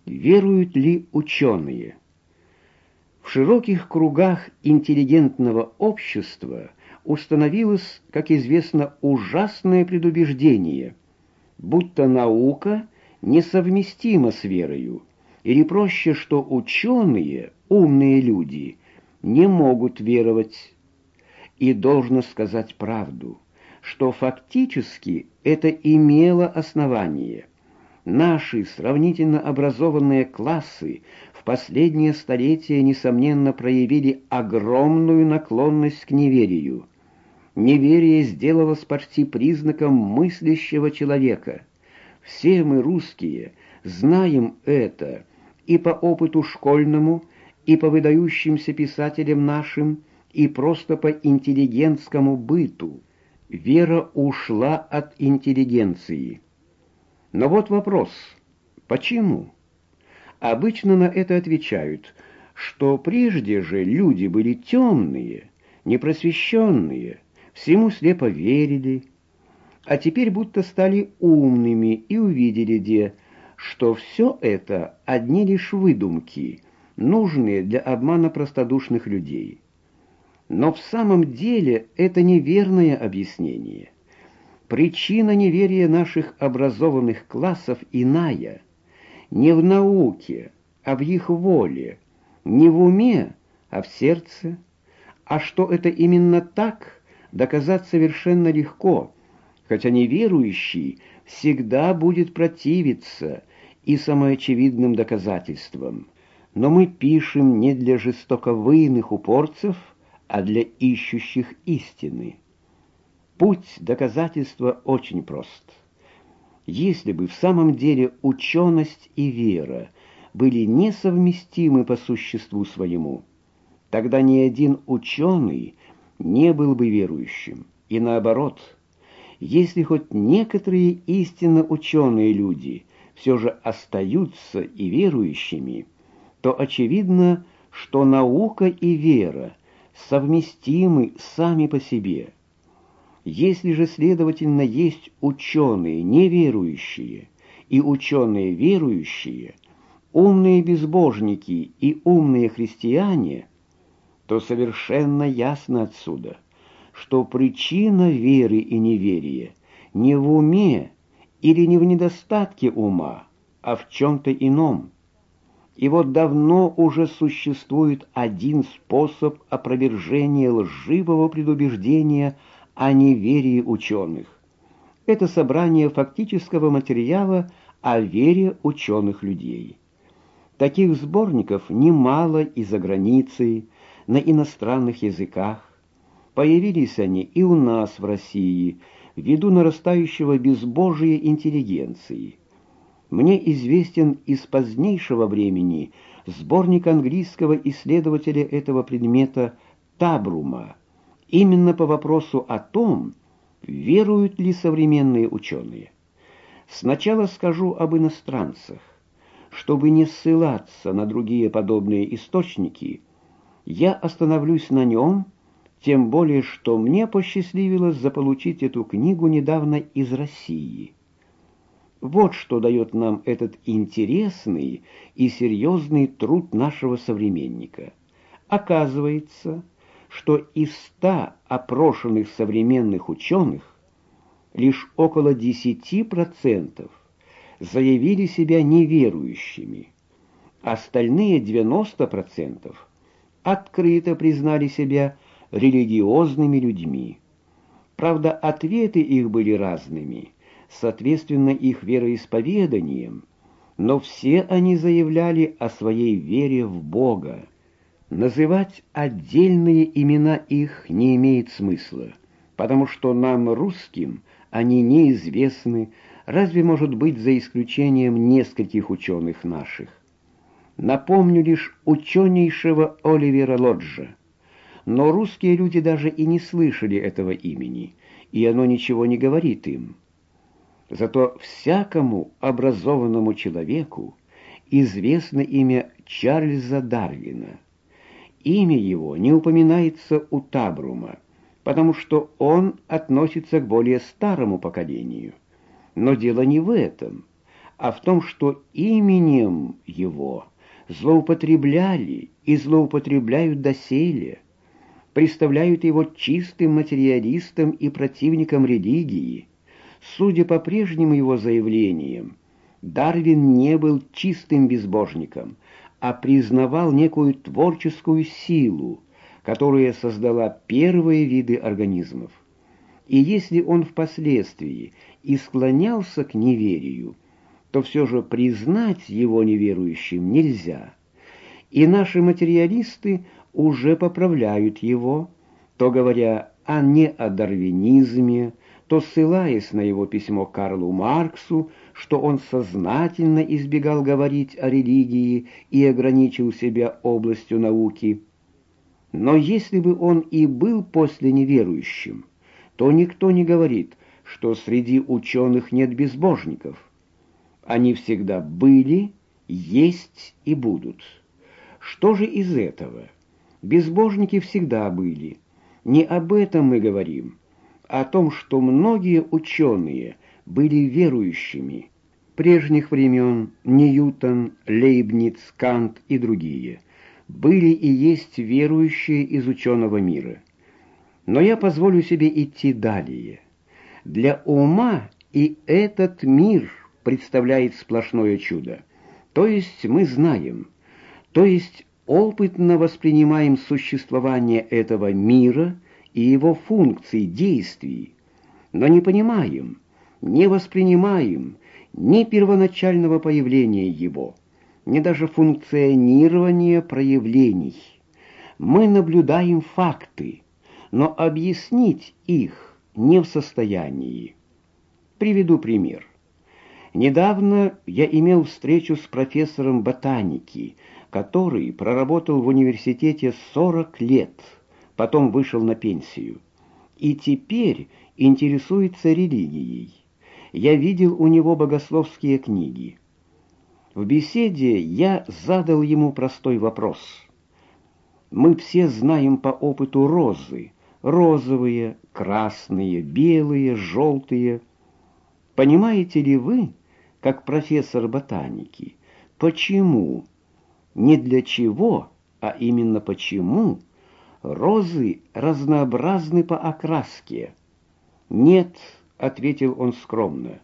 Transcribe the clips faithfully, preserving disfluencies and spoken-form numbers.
Веруют ли ученые? В широких кругах интеллигентного общества установилось, как известно, ужасное предубеждение, будто наука несовместима с верою, или проще, что ученые, умные люди, не могут веровать. И должно сказать правду, что фактически это имело основание. Наши сравнительно образованные классы в последнее столетие, несомненно, проявили огромную наклонность к неверию. Неверие сделалось почти признаком мыслящего человека. Все мы, русские, знаем это и по опыту школьному, и по выдающимся писателям нашим, и просто по интеллигентскому быту. Вера ушла от интеллигенции. Но вот вопрос: почему? Обычно на это отвечают, что прежде же люди были темные, непросвещенные, всему слепо верили, а теперь будто стали умными и увидели, де, что все это одни лишь выдумки, нужные для обмана простодушных людей. Но в самом деле это неверное объяснение. Причина неверия наших образованных классов иная. Не в науке, а в их воле, не в уме, а в сердце. А что это именно так, доказать совершенно легко, хотя неверующий всегда будет противиться и самоочевидным доказательствам. Но мы пишем не для жестоковыйных упорцев, а для ищущих истины. Путь доказательства очень прост. Если бы в самом деле ученость и вера были несовместимы по существу своему, тогда ни один ученый не был бы верующим. И наоборот, если хоть некоторые истинно ученые люди все же остаются и верующими, то очевидно, что наука и вера совместимы сами по себе. Если же, следовательно, есть ученые неверующие и ученые верующие, умные безбожники и умные христиане, то совершенно ясно отсюда, что причина веры и неверия не в уме или не в недостатке ума, а в чем-то ином. И вот давно уже существует один способ опровержения лживого предубеждения о неверии ученых. Это собрание фактического материала о вере ученых людей. Таких сборников немало и за границей, на иностранных языках. Появились они и у нас в России, ввиду нарастающего безбожия интеллигенции. Мне известен из позднейшего времени сборник английского исследователя этого предмета Табрума, именно по вопросу о том, веруют ли современные ученые. Сначала скажу об иностранцах. Чтобы не ссылаться на другие подобные источники, я остановлюсь на нем, тем более, что мне посчастливилось заполучить эту книгу недавно из России. Вот что дает нам этот интересный и серьезный труд нашего современника. Оказывается, что из ста опрошенных современных ученых лишь около десяти процентов заявили себя неверующими. Остальные девяносто процентов открыто признали себя религиозными людьми. Правда, ответы их были разными, соответственно их вероисповеданиям, но все они заявляли о своей вере в Бога. Называть отдельные имена их не имеет смысла, потому что нам, русским, они неизвестны, разве может быть за исключением нескольких ученых наших. Напомню лишь ученейшего Оливера Лоджа. Но русские люди даже и не слышали этого имени, и оно ничего не говорит им. Зато всякому образованному человеку известно имя Чарльза Дарвина. Имя его не упоминается у Табрума, потому что он относится к более старому поколению. Но дело не в этом, а в том, что именем его, злоупотребляли и злоупотребляют доселе, представляют его чистым материалистом и противником религии. Судя по прежним его заявлениям, Дарвин не был чистым безбожником, а признавал некую творческую силу, которая создала первые виды организмов. И если он впоследствии и склонялся к неверию, то все же признать его неверующим нельзя. И наши материалисты уже поправляют его, то говоря о неодарвинизме, то ссылаясь на его письмо Карлу Марксу, что он сознательно избегал говорить о религии и ограничил себя областью науки. Но если бы он и был после неверующим, то никто не говорит, что среди ученых нет безбожников. Они всегда были, есть и будут. Что же из этого? Безбожники всегда были. Не об этом мы говорим, а о том, что многие ученые были верующими. Прежних времен Ньютон, Лейбниц, Кант и другие были и есть верующие из ученого мира. Но я позволю себе идти далее. Для ума и этот мир представляет сплошное чудо. То есть мы знаем, то есть опытно воспринимаем существование этого мира и его функций, действий, но не понимаем, не воспринимаем ни первоначального появления его, ни даже функционирования проявлений. Мы наблюдаем факты, но объяснить их не в состоянии. Приведу пример. Недавно я имел встречу с профессором ботаники, который проработал в университете сорок лет, потом вышел на пенсию, и теперь интересуется религией. Я видел у него богословские книги. В беседе я задал ему простой вопрос. Мы все знаем по опыту розы, розовые, красные, белые, желтые. Понимаете ли вы, как профессор ботаники, почему, не для чего, а именно почему, розы разнообразны по окраске? Нет, ответил он скромно.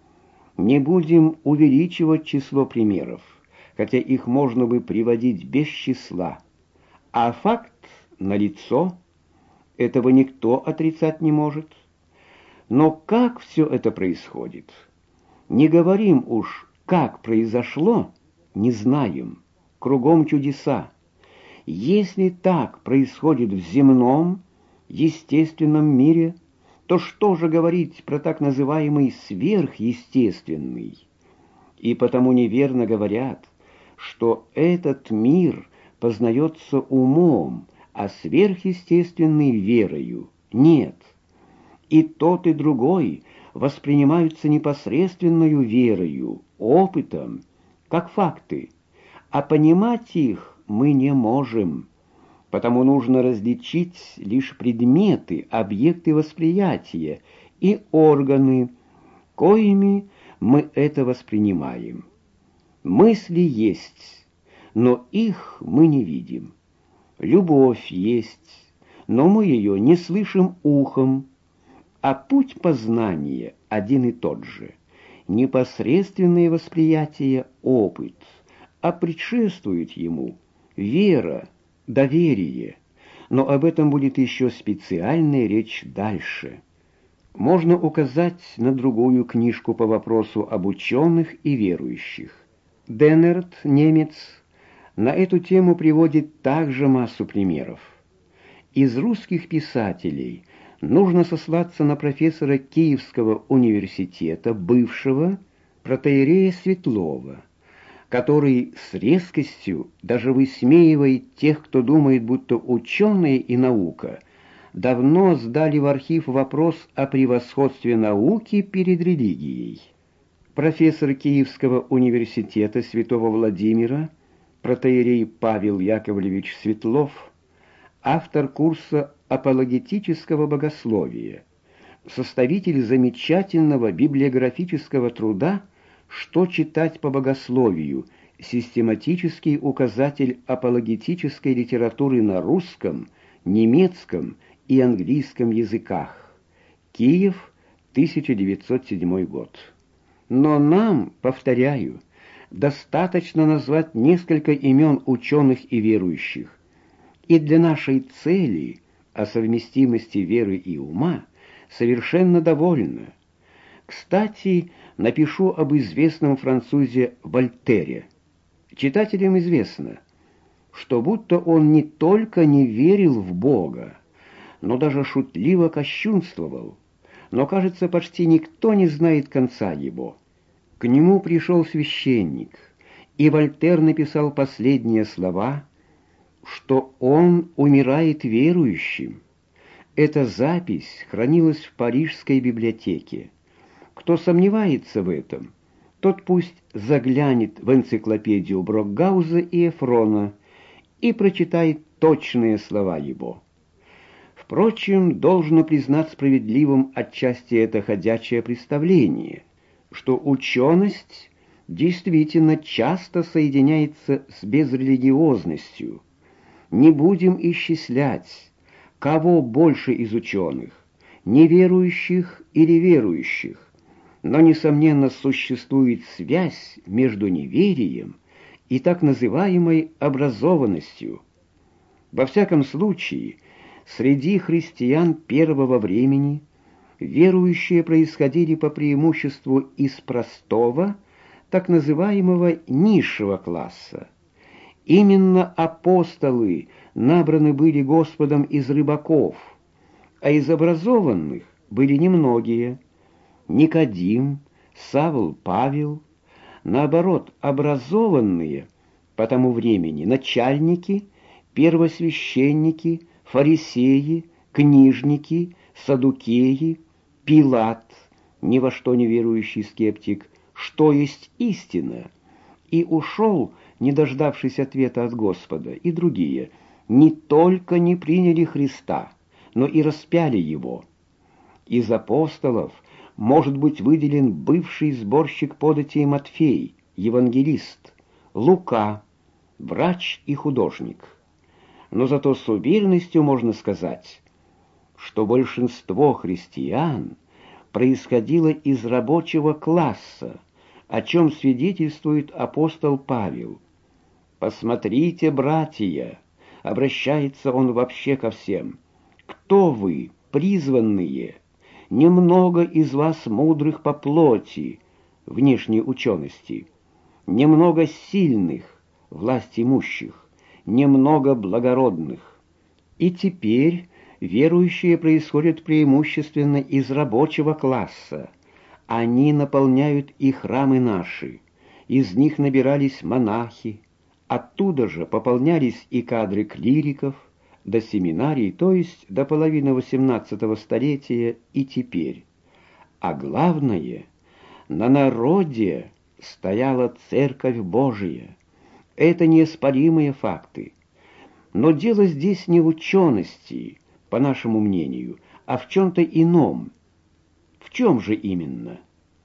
Не будем увеличивать число примеров, хотя их можно бы приводить без числа. А факт налицо, этого никто отрицать не может. Но как все это происходит? Не говорим уж, как произошло, не знаем. Кругом чудеса. Если так происходит в земном, естественном мире, то что же говорить про так называемый сверхъестественный? И потому неверно говорят, что этот мир познается умом, а сверхъестественный верою. Нет. И тот, и другой воспринимаются непосредственною верою, опытом, как факты, а понимать их мы не можем. Потому нужно различить лишь предметы, объекты восприятия и органы, коими мы это воспринимаем. Мысли есть, но их мы не видим. Любовь есть, но мы ее не слышим ухом, а путь познания один и тот же. Непосредственное восприятие — опыт, а предшествует ему вера, доверие, но об этом будет еще специальная речь дальше. Можно указать на другую книжку по вопросу об ученых и верующих. Деннерт, немец, на эту тему приводит также массу примеров. Из русских писателей нужно сослаться на профессора Киевского университета, бывшего протоиерея Светлова, который с резкостью даже высмеивает тех, кто думает, будто ученые и наука давно сдали в архив вопрос о превосходстве науки перед религией. Профессор Киевского университета Святого Владимира, протоиерей Павел Яковлевич Светлов, автор курса апологетического богословия, составитель замечательного библиографического труда «Что читать по богословию» Систематический указатель апологетической литературы на русском, немецком и английском языках. Киев, тысяча девятьсот седьмой год. Но нам, повторяю, достаточно назвать несколько имен ученых и верующих. И для нашей цели о совместимости веры и ума совершенно довольно. Кстати, напишу об известном французе Вольтере. Читателям известно, что будто он не только не верил в Бога, но даже шутливо кощунствовал, но, кажется, почти никто не знает конца его. К нему пришел священник, и Вольтер написал последние слова, что он умирает верующим. Эта запись хранилась в Парижской библиотеке. Кто сомневается в этом, тот пусть заглянет в энциклопедию Брокгауза и Эфрона и прочитает точные слова его. Впрочем, должно признать справедливым отчасти это ходячее представление, что ученость действительно часто соединяется с безрелигиозностью. Не будем исчислять, кого больше из ученых, неверующих или верующих, но, несомненно, существует связь между неверием и так называемой образованностью. Во всяком случае, среди христиан первого времени верующие происходили по преимуществу из простого, так называемого низшего класса. Именно апостолы набраны были Господом из рыбаков, а из образованных были немногие. Никодим, Савл, Павел, наоборот, образованные по тому времени начальники, первосвященники, фарисеи, книжники, саддукеи, Пилат, ни во что не верующий скептик, что есть истина, и ушел, не дождавшись ответа от Господа, и другие, не только не приняли Христа, но и распяли Его. Из апостолов может быть выделен бывший сборщик податей Матфей, евангелист, Лука, врач и художник. Но зато с уверенностью можно сказать, что большинство христиан происходило из рабочего класса, о чем свидетельствует апостол Павел. «Посмотрите, братья», — обращается он вообще ко всем, — «кто вы, призванные? Немного из вас мудрых по плоти, внешней учености, немного сильных, власть имущих, немного благородных». И теперь верующие происходят преимущественно из рабочего класса. Они наполняют и храмы наши, из них набирались монахи, оттуда же пополнялись и кадры клириков, до семинарий, то есть до половины восемнадцатого столетия и теперь. А главное, на народе стояла Церковь Божия. Это неоспоримые факты. Но дело здесь не в учености, по нашему мнению, а в чем-то ином. В чем же именно?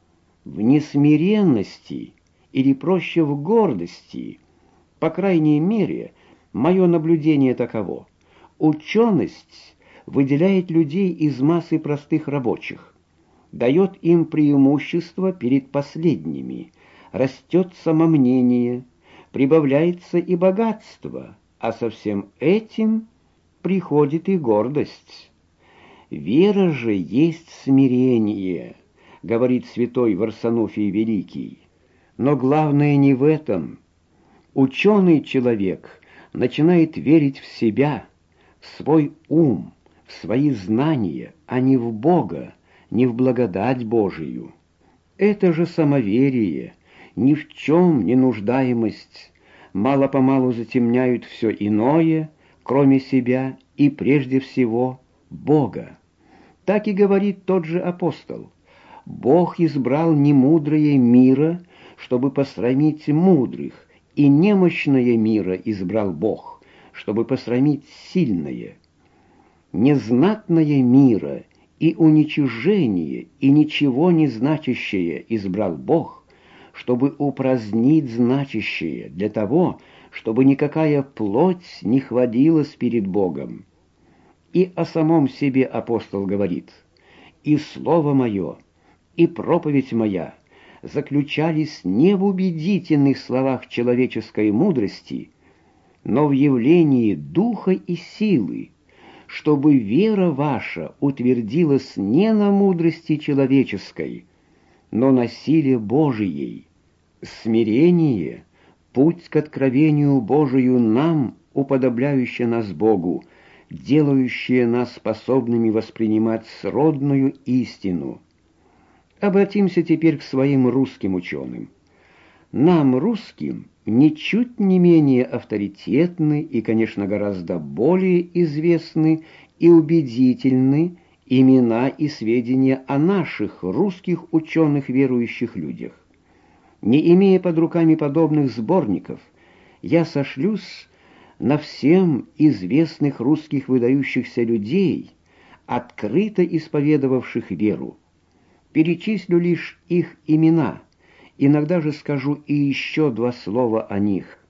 В несмиренности, или проще в гордости. По крайней мере, мое наблюдение таково. Ученость выделяет людей из массы простых рабочих, дает им преимущество перед последними, растет самомнение, прибавляется и богатство, а со всем этим приходит и гордость. «Вера же есть смирение», — говорит святой Варсонофий Великий. Но главное не в этом. Ученый человек начинает верить в себя, в свой ум, в свои знания, а не в Бога, не в благодать Божию. Это же самоверие, ни в чем не нуждаемость, мало-помалу затемняют все иное, кроме себя и прежде всего Бога. Так и говорит тот же апостол. Бог избрал немудрое мира, чтобы посрамить мудрых, и немощное мира избрал Бог, чтобы посрамить сильное. Незнатное мира и уничижение, и ничего не значащее избрал Бог, чтобы упразднить значащее, для того, чтобы никакая плоть не хвалилась перед Богом. И о самом себе апостол говорит: «И слово мое, и проповедь моя заключались не в убедительных словах человеческой мудрости, но в явлении духа и силы, чтобы вера ваша утвердилась не на мудрости человеческой, но на силе Божией. Смирение, путь к откровению Божию нам, уподобляющее нас Богу, делающее нас способными воспринимать сродную истину». Обратимся теперь к своим русским ученым. Нам, русским, ничуть не менее авторитетны и, конечно, гораздо более известны и убедительны имена и сведения о наших русских ученых-верующих людях. Не имея под руками подобных сборников, я сошлюсь на всем известных русских выдающихся людей, открыто исповедовавших веру. Перечислю лишь их имена, иногда же скажу и еще два слова о них.